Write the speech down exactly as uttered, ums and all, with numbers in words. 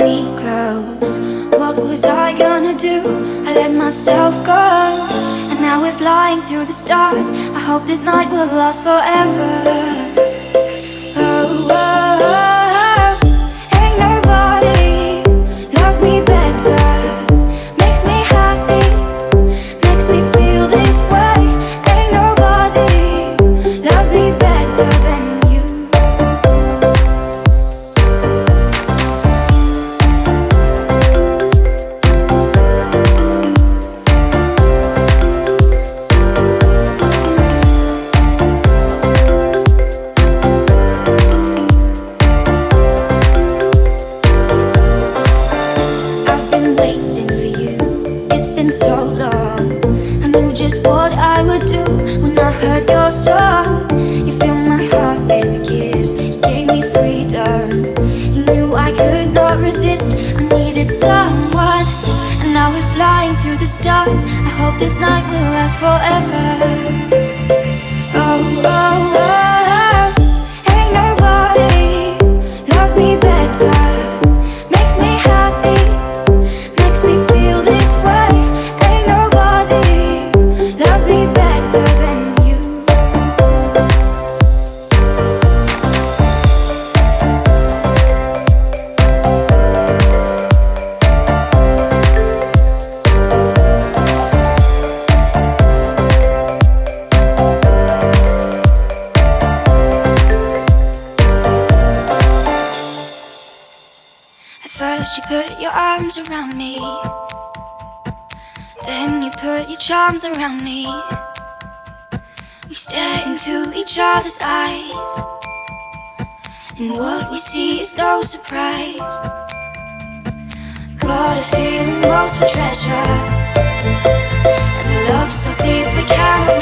me close. What was I gonna do? I let myself go, and now we're flying through the stars. I hope this night will last forever. Oh, oh, oh. Ain't nobody loves me better, makes me happy, makes me feel this way. Ain't nobody loves me better than you. So long, I knew just what I would do when I heard your song. You filled my heart with a kiss, you gave me freedom. You knew I could not resist, I needed someone. And now we're flying through the stars. I hope this night will last forever. Oh, oh, oh. Ain't nobody loves me better, makes me happy, makes me feel this way. First you put your arms around me, then you put your charms around me. We stare into each other's eyes, and what we see is no surprise. Got a feeling lost for treasure, and a love so deep we cannot